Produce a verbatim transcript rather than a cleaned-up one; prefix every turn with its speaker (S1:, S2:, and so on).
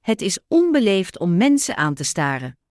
S1: het is onbeleefd om mensen aan te staren.